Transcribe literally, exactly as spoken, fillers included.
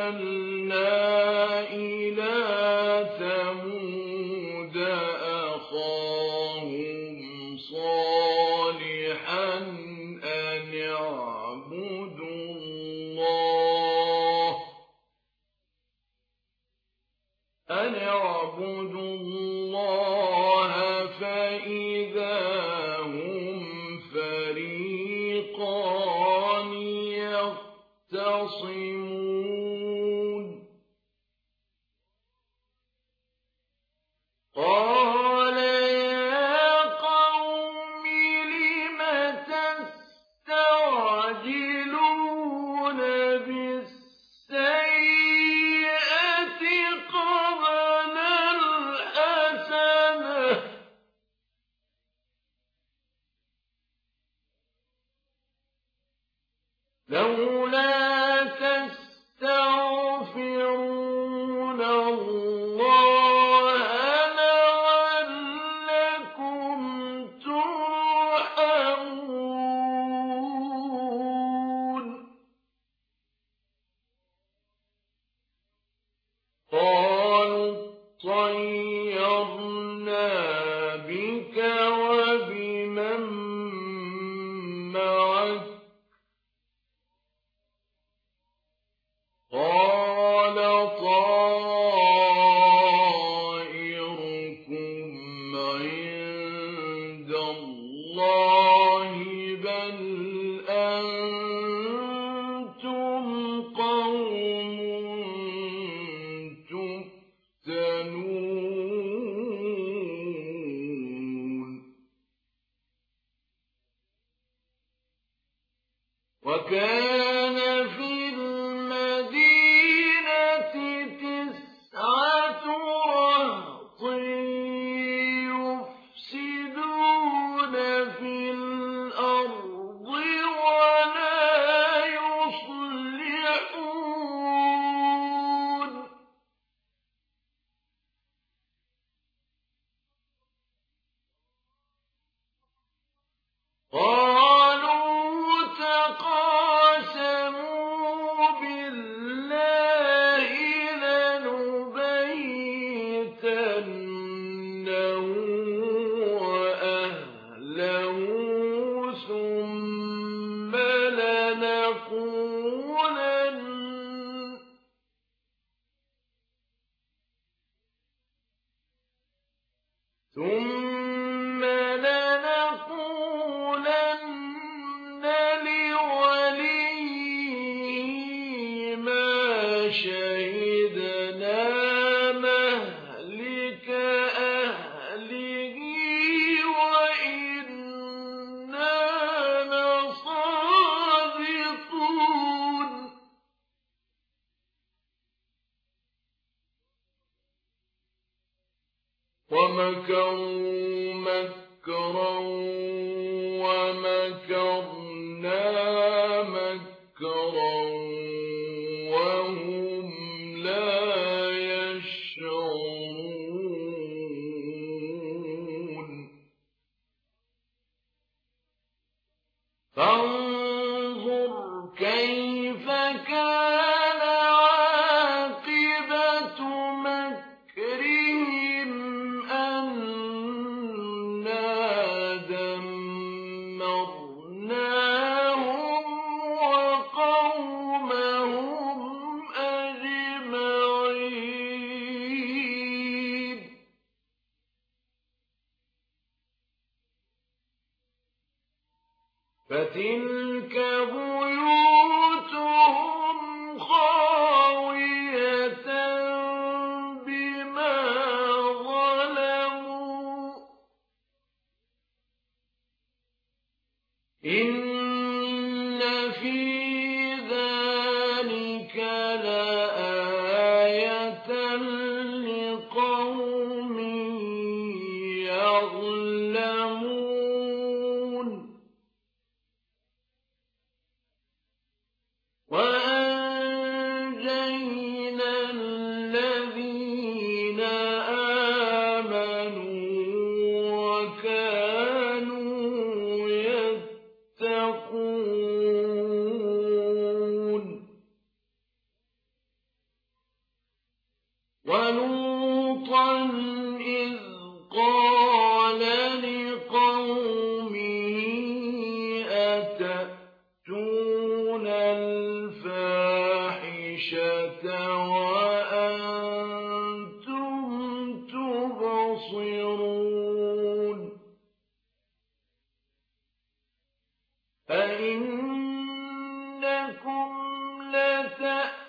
أَرْسَلْنَا إِلَىٰ ثَمُودَ أَخَاهُمْ صَالِحًا أَنِ اعْبُدُوا اللَّهَ أَنِ اعْبُدُوا اللَّهَ فَإِذَا هُمْ فَرِيقَانِ يَخْتَصِمُونَ قَالَ يَا قَوْمِ لِمَ تَسْتَعْجِلُونَ بِالسَّيِّئَةِ قَبْلَ الْحَسَنَةِ ۖ لَوْلَا تَسْتَغْفِرُونَ اللَّهَ لَعَلَّكُمْ تُرْحَمُونَ قَالُوا اطَّيَّرْنَا بِكَ وَبِمَن مَّعَكَ ۚ قَالَ طَائِرُكُمْ عِندَ اللَّهِ ۖ بَلْ أَنتُمْ قَوْمٌ تُفْتَنُونَ وَكَانَ فِي الْمَدِينَةِ تِسْعَةُ رَهْطٍ يُفْسِدُونَ فِي الْأَرْضِ وَلَا يُصْلِحُونَ قَالُوا تَقَاسَمُوا بِاللَّهِ لَنُبَيِّتَنَّهُ وَأَهْلَهُ ثُمَّ لَنَقُولَنَّ ثُمَّ لَنَقُولَنَّ لِوَلِيِّهِ مَا شَهِدْنَا مَهْلِكَ أَهْلِهِ وَإِنَّا لَصَادِقُونَ وَمَكَرُوا مَكْرًا وَمَكَرْنَا مَكْرًا وَهُمْ لَا يَشْعُرُونَ فَانظُرْ كَيْفَ كَانَ عَاقِبَةُ مَكْرِهِمْ أَنَّا دَمَّرْنَاهُمْ وَقَوْمَهُمْ أَجْمَعِينَ فَتِلْكَ بُيُوتُهُمْ خَاوِيَةً بِمَا ظَلَمُوا ۗ إِنَّ فِي ذَلِكَ لَآيَةً لِّقَوْمٍ يَعْلَمُونَ لتأتي